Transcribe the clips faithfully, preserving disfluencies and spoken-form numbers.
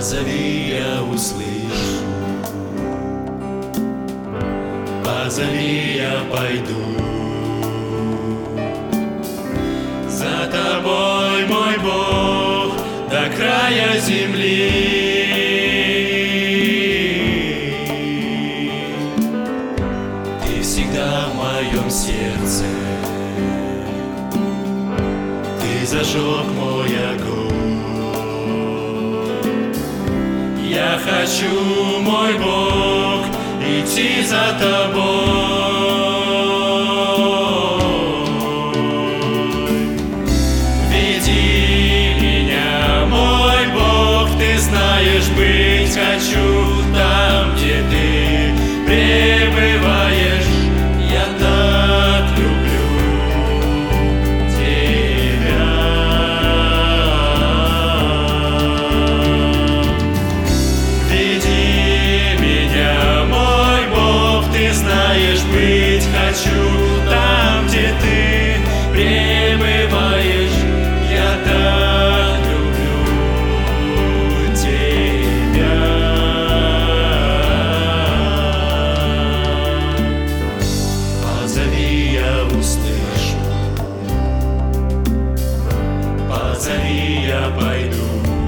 Позови, я услышу, позови, я пойду. За тобой, мой Бог, до края земли. Ты всегда в моем сердце, ты зажег мой огонь. Я хочу, мой Бог, идти за тобой. Веди меня, мой Бог, ты знаешь, быть хочу там, где ты пребываешь. Я так люблю тебя. Веди меня, мой Бог, ты знаешь, быть хочу там, где ты пребываешь. Я так люблю тебя. Позови, я услышу, позови, я пойду.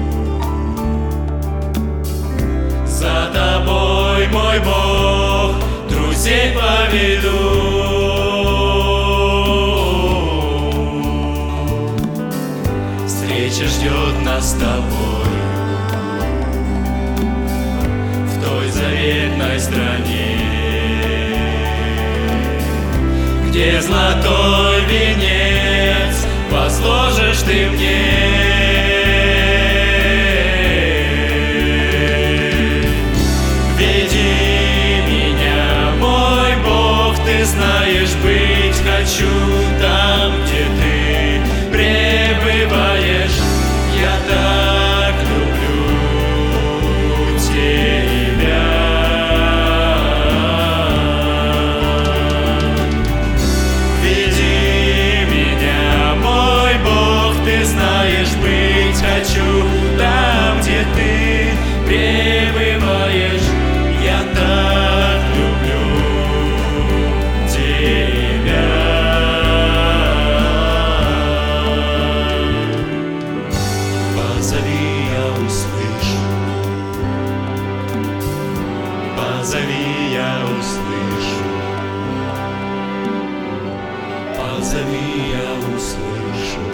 За тобой, мой Бог, друзей поведу. Встреча ждет нас с тобой в той заветной стране, где золотой венец возложишь ты мне. Веди меня, мой Бог, ты знаешь, быть хочу там, где ты пребываешь. Я так люблю тебя. Веди меня, мой Бог, ты знаешь, быть хочу там, где ты пребываешь. Я так люблю тебя. Позови, я услышу, позови, я услышу, позови, я услышу.